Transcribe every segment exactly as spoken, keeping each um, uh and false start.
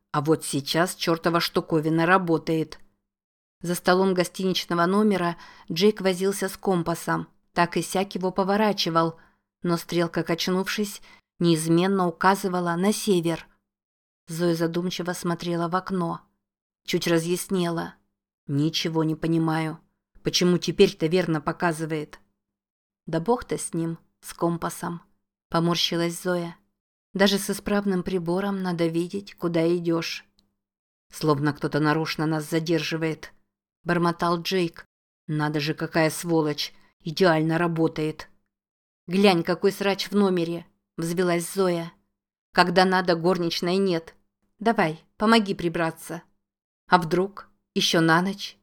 А вот сейчас чертова штуковина работает. За столом гостиничного номера Джейк возился с компасом, так и сяк его поворачивал, но стрелка, качнувшись, неизменно указывала на север. Зоя задумчиво смотрела в окно. Чуть разъяснела. «Ничего не понимаю. Почему теперь-то верно показывает?» «Да бог-то с ним, с компасом», — поморщилась Зоя. «Даже с исправным прибором надо видеть, куда идешь». «Словно кто-то нарочно нас задерживает», — бормотал Джейк. «Надо же, какая сволочь! Идеально работает!» «Глянь, какой срач в номере!» — взвилась Зоя. «Когда надо, горничной нет. Давай, помоги прибраться». «А вдруг? Еще на ночь?»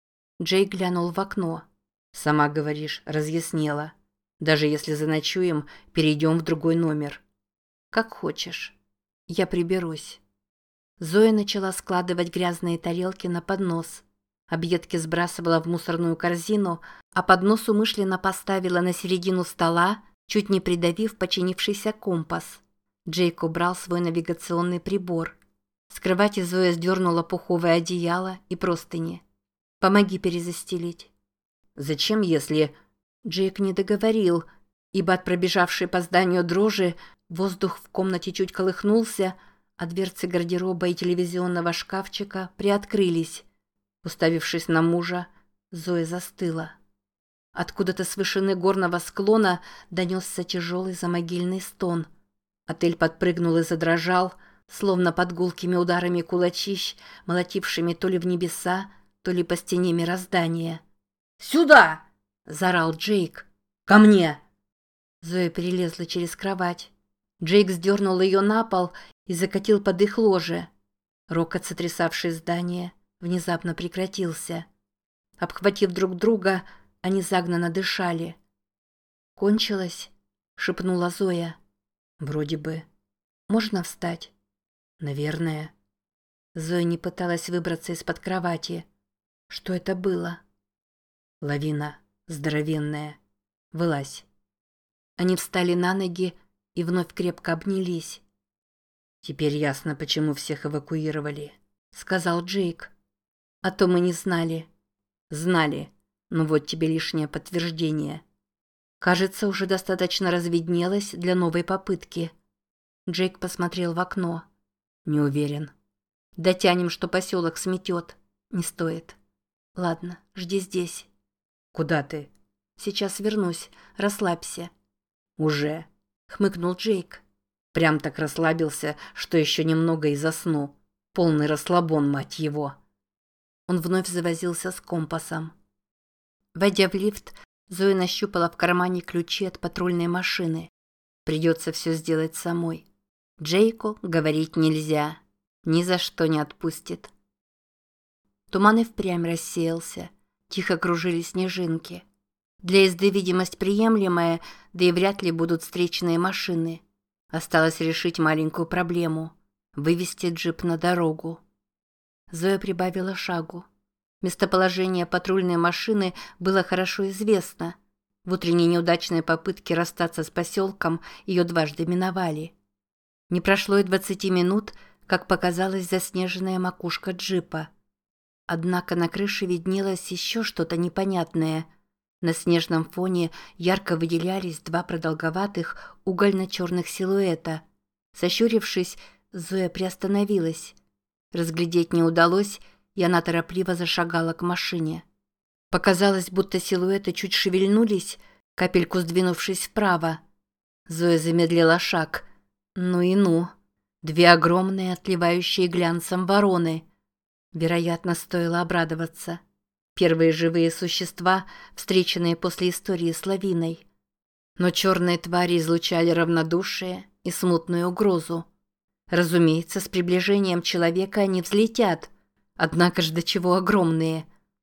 Джейк глянул в окно. «Сама говоришь, разъяснела. Даже если заночуем, перейдем в другой номер». «Как хочешь. Я приберусь». Зоя начала складывать грязные тарелки на поднос. Объедки сбрасывала в мусорную корзину, а поднос умышленно поставила на середину стола, чуть не придавив починившийся компас. Джейк убрал свой навигационный прибор. С кровати Зоя сдернула пуховое одеяло и простыни. «Помоги перезастелить». «Зачем, если...» Джейк не договорил, ибо от пробежавшей по зданию дрожи воздух в комнате чуть колыхнулся, а дверцы гардероба и телевизионного шкафчика приоткрылись. Уставившись на мужа, Зоя застыла. Откуда-то с вышины горного склона донесся тяжелый замогильный стон. Отель подпрыгнул и задрожал, словно под гулкими ударами кулачищ, молотившими то ли в небеса, то ли по стене мироздания. «Сюда!» – заорал Джейк. «Ко мне!» Зоя перелезла через кровать. Джейк сдернул ее на пол и закатил под их ложе. Рокот, сотрясавший здание, внезапно прекратился. Обхватив друг друга, они загнанно дышали. «Кончилось?» – шепнула Зоя. «Вроде бы. Можно встать?» «Наверное». Зоя не пыталась выбраться из-под кровати. «Что это было?» «Лавина. Здоровенная. Вылазь». Они встали на ноги и вновь крепко обнялись. «Теперь ясно, почему всех эвакуировали», — сказал Джейк. «А то мы не знали». «Знали. Но вот тебе лишнее подтверждение». Кажется, уже достаточно разведнелось для новой попытки. Джейк посмотрел в окно. «Не уверен». «Дотянем, что поселок сметет». «Не стоит». «Ладно, жди здесь». «Куда ты?» «Сейчас вернусь. Расслабься». «Уже», — хмыкнул Джейк. Прям так расслабился, что еще немного и засну. Полный расслабон, мать его. Он вновь завозился с компасом. Войдя в лифт, Зоя нащупала в кармане ключи от патрульной машины. Придется все сделать самой. Джейку говорить нельзя. Ни за что не отпустит. Туман и впрямь рассеялся. Тихо кружили снежинки. Для езды видимость приемлемая, да и вряд ли будут встречные машины. Осталось решить маленькую проблему – вывести джип на дорогу. Зоя прибавила шагу. Местоположение патрульной машины было хорошо известно. В утренней неудачной попытке расстаться с поселком ее дважды миновали. Не прошло и двадцати минут, как показалась заснеженная макушка джипа. Однако на крыше виднелось еще что-то непонятное. На снежном фоне ярко выделялись два продолговатых угольно-черных силуэта. Сощурившись, Зоя приостановилась. Разглядеть не удалось, и она торопливо зашагала к машине. Показалось, будто силуэты чуть шевельнулись, капельку сдвинувшись вправо. Зоя замедлила шаг. Ну и ну. Две огромные, отливающие глянцем вороны. Вероятно, стоило обрадоваться. Первые живые существа, встреченные после истории с лавиной. Но черные твари излучали равнодушие и смутную угрозу. Разумеется, с приближением человека они взлетят, однако ж до чего огромные.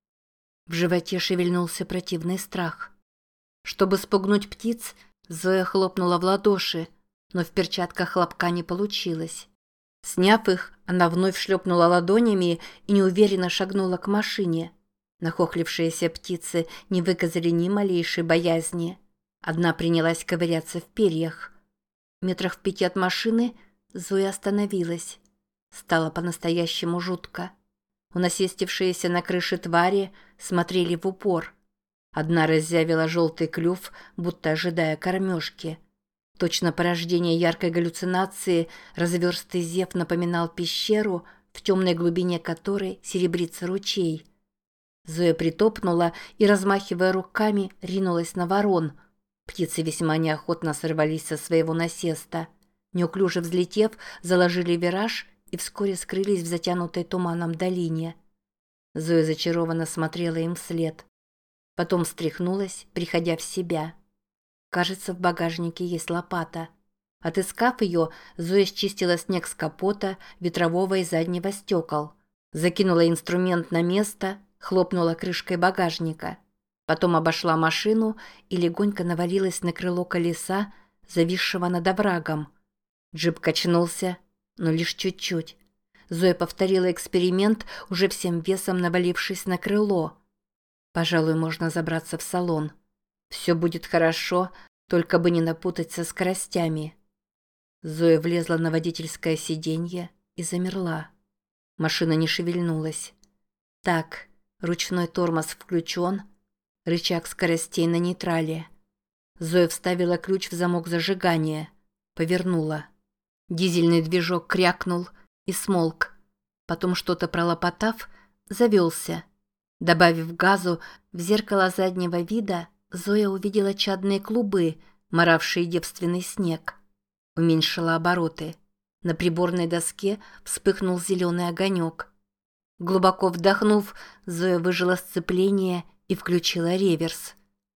В животе шевельнулся противный страх. Чтобы спугнуть птиц, Зоя хлопнула в ладоши, но в перчатках хлопка не получилось. Сняв их, она вновь шлепнула ладонями и неуверенно шагнула к машине. Нахохлившиеся птицы не выказали ни малейшей боязни. Одна принялась ковыряться в перьях. Метрах в пяти от машины Зоя остановилась. Стало по-настоящему жутко. Унасестившиеся на крыше твари смотрели в упор. Одна разъявила желтый клюв, будто ожидая кормежки. Точно порождение яркой галлюцинации разверстый зев напоминал пещеру, в темной глубине которой серебрится ручей. Зоя притопнула и, размахивая руками, ринулась на ворон. Птицы весьма неохотно сорвались со своего насеста. Неуклюже взлетев, заложили вираж и вскоре скрылись в затянутой туманом долине. Зоя зачарованно смотрела им вслед. Потом встряхнулась, приходя в себя. Кажется, в багажнике есть лопата. Отыскав ее, Зоя счистила снег с капота, ветрового и заднего стекол. Закинула инструмент на место, хлопнула крышкой багажника. Потом обошла машину и легонько навалилась на крыло колеса, зависшего над оврагом. Джип качнулся, но лишь чуть-чуть. Зоя повторила эксперимент, уже всем весом навалившись на крыло. Пожалуй, можно забраться в салон. Все будет хорошо, только бы не напутать со скоростями. Зоя влезла на водительское сиденье и замерла. Машина не шевельнулась. Так, ручной тормоз включен, рычаг скоростей на нейтрале. Зоя вставила ключ в замок зажигания, повернула. Дизельный движок крякнул и смолк. Потом, что-то пролопотав, завелся. Добавив газу, в зеркало заднего вида Зоя увидела чадные клубы, моравшие девственный снег. Уменьшила обороты. На приборной доске вспыхнул зеленый огонек. Глубоко вдохнув, Зоя выжила сцепление и включила реверс.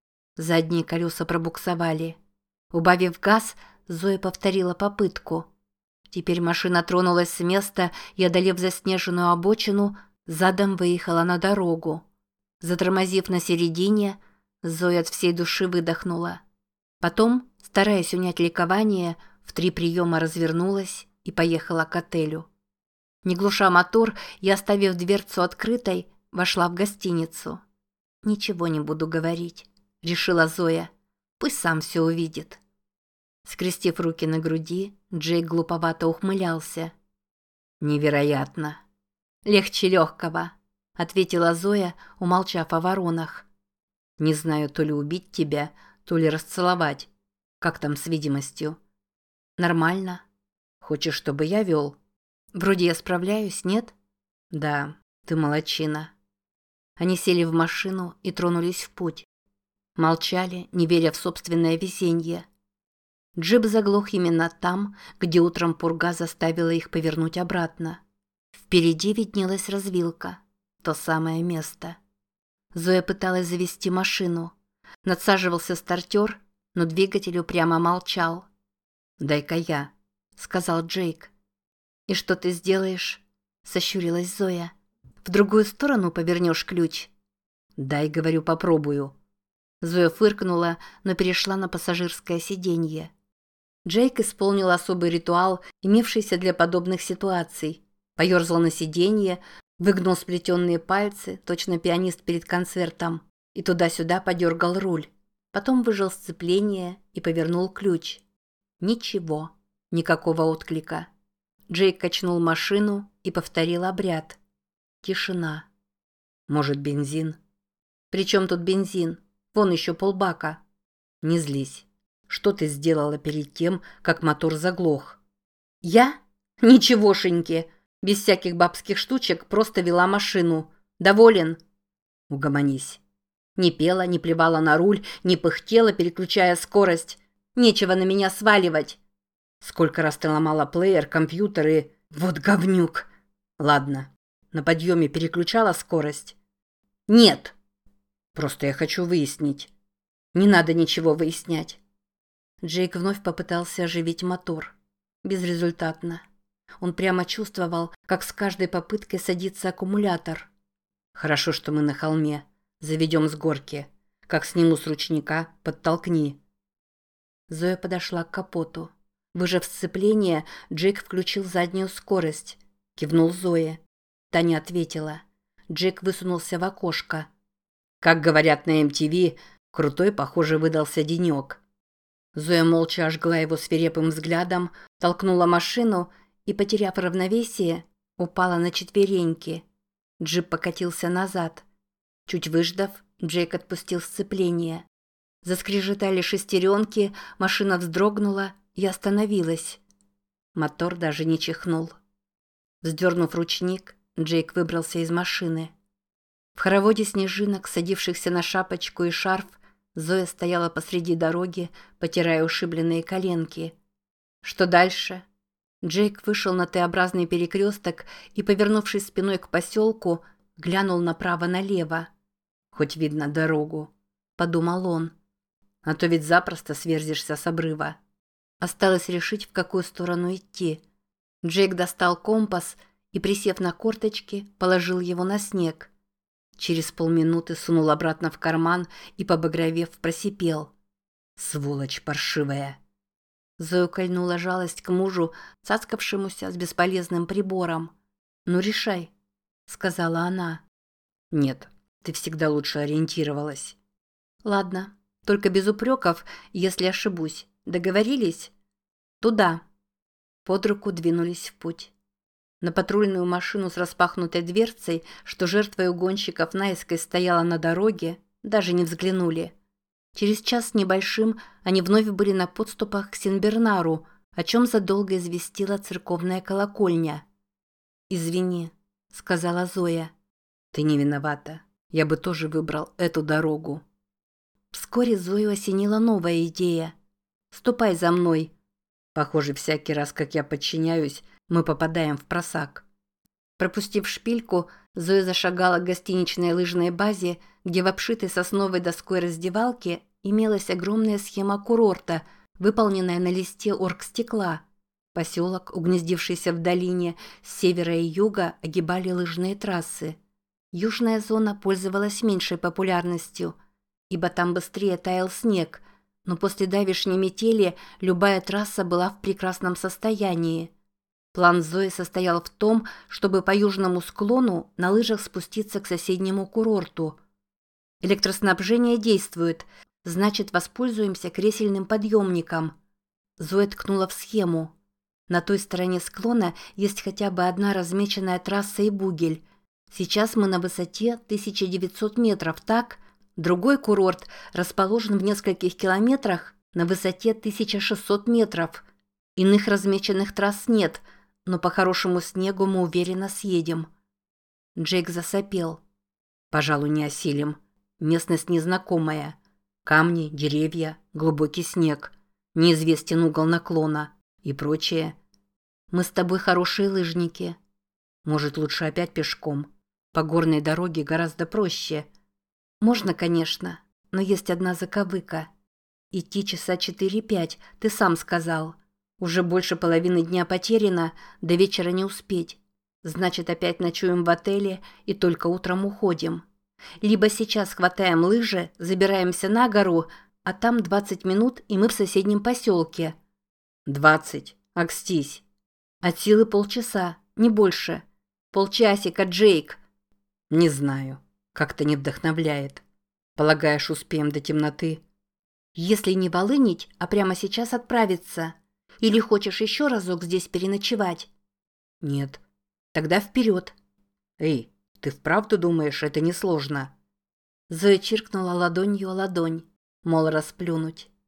Задние колеса пробуксовали. Убавив газ, Зоя повторила попытку. Теперь машина тронулась с места и, одолев заснеженную обочину, задом выехала на дорогу. Затормозив на середине, Зоя от всей души выдохнула. Потом, стараясь унять ликование, в три приема развернулась и поехала к отелю. Не глуша мотор и оставив дверцу открытой, вошла в гостиницу. «Ничего не буду говорить», — решила Зоя. «Пусть сам все увидит». Скрестив руки на груди, Джейк глуповато ухмылялся. «Невероятно!» «Легче легкого», — ответила Зоя, умолчав о воронах. «Не знаю, то ли убить тебя, то ли расцеловать. Как там с видимостью?» «Нормально. Хочешь, чтобы я вел?» «Вроде я справляюсь, нет?» «Да, ты молодчина». Они сели в машину и тронулись в путь. Молчали, не веря в собственное везенье. Джип заглох именно там, где утром пурга заставила их повернуть обратно. Впереди виднелась развилка. То самое место. Зоя пыталась завести машину. Надсаживался стартер, но двигатель упрямо молчал. «Дай-ка я», — сказал Джейк. «И что ты сделаешь?» — сощурилась Зоя. «В другую сторону повернешь ключ?» «Дай, говорю, попробую». Зоя фыркнула, но перешла на пассажирское сиденье. Джейк исполнил особый ритуал, имевшийся для подобных ситуаций. Поерзал на сиденье, выгнул сплетенные пальцы, точно пианист перед концертом, и туда-сюда подергал руль. Потом выжал сцепление и повернул ключ. Ничего, никакого отклика. Джейк качнул машину и повторил обряд. Тишина. «Может, бензин?» «При чем тут бензин? Вон еще полбака». «Не злись. Что ты сделала перед тем, как мотор заглох?» «Я? Ничегошеньки. Без всяких бабских штучек просто вела машину. Доволен?» «Угомонись». Не пела, не плевала на руль, не пыхтела, переключая скорость. Нечего на меня сваливать. Сколько раз ты ломала плеер, компьютер и... Вот говнюк. Ладно. На подъеме переключала скорость? Нет. Просто я хочу выяснить. Не надо ничего выяснять. Джейк вновь попытался оживить мотор. Безрезультатно. Он прямо чувствовал, как с каждой попыткой садится аккумулятор. Хорошо, что мы на холме. Заведем с горки. Как сниму с ручника, подтолкни. Зоя подошла к капоту. Выжав сцепление, Джейк включил заднюю скорость. Кивнул Зое. Та не ответила. Джейк высунулся в окошко. Как говорят на эм ти ви, крутой, похоже, выдался денек. Зоя молча ожгла его свирепым взглядом, толкнула машину и, потеряв равновесие, упала на четвереньки. Джип покатился назад. Чуть выждав, Джейк отпустил сцепление. Заскрежетали шестеренки, машина вздрогнула и остановилась. Мотор даже не чихнул. Вздернув ручник, Джейк выбрался из машины. В хороводе снежинок, садившихся на шапочку и шарф, Зоя стояла посреди дороги, потирая ушибленные коленки. Что дальше? Джейк вышел на Т-образный перекресток и, повернувшись спиной к поселку, глянул направо-налево. «Хоть видно дорогу», — подумал он. «А то ведь запросто сверзишься с обрыва». Осталось решить, в какую сторону идти. Джейк достал компас и, присев на корточки, положил его на снег. Через полминуты сунул обратно в карман и, побагровев, просипел: «Сволочь паршивая!» Зою кольнула жалость к мужу, цацкавшемуся с бесполезным прибором. «Ну, решай», — сказала она. «Нет, ты всегда лучше ориентировалась». «Ладно, только без упреков, если ошибусь. Договорились?» «Туда». Под руку двинулись в путь. На патрульную машину с распахнутой дверцей, что жертвой угонщиков наискось стояла на дороге, даже не взглянули. Через час с небольшим они вновь были на подступах к Сенбернару, о чем задолго известила церковная колокольня. «Извини», — сказала Зоя. «Ты не виновата. Я бы тоже выбрал эту дорогу». Вскоре Зою осенила новая идея. «Ступай за мной». Похоже, всякий раз, как я подчиняюсь, мы попадаем в просак. Пропустив шпильку, Зоя зашагала к гостиничной лыжной базе, где в обшитой сосновой доской раздевалке имелась огромная схема курорта, выполненная на листе оргстекла. Поселок, угнездившийся в долине, с севера и юга огибали лыжные трассы. Южная зона пользовалась меньшей популярностью, ибо там быстрее таял снег, но после давешней метели любая трасса была в прекрасном состоянии. План Зои состоял в том, чтобы по южному склону на лыжах спуститься к соседнему курорту. Электроснабжение действует, значит, воспользуемся кресельным подъемником. Зоя ткнула в схему. На той стороне склона есть хотя бы одна размеченная трасса и бугель. Сейчас мы на высоте тысяча девятьсот метров, так? Другой курорт расположен в нескольких километрах на высоте тысяча шестьсот метров. Иных размеченных трасс нет, но по хорошему снегу мы уверенно съедем. Джейк засопел. «Пожалуй, не осилим. Местность незнакомая. Камни, деревья, глубокий снег. Неизвестен угол наклона и прочее. Мы с тобой хорошие лыжники. Может, лучше опять пешком? По горной дороге гораздо проще». «Можно, конечно, но есть одна заковыка. Идти часа четыре-пять, ты сам сказал. Уже больше половины дня потеряно, до вечера не успеть. Значит, опять ночуем в отеле и только утром уходим. Либо сейчас хватаем лыжи, забираемся на гору, а там двадцать минут, и мы в соседнем поселке». «Двадцать? Акстись». «От силы полчаса, не больше. Полчасика, Джейк». «Не знаю. Как-то не вдохновляет. Полагаешь, успеем до темноты?» «Если не волынить, а прямо сейчас отправиться. Или хочешь еще разок здесь переночевать?» «Нет». «Тогда вперед». «Эй, ты вправду думаешь, это несложно?» Зоя чиркнула ладонью о ладонь, мол, расплюнуть.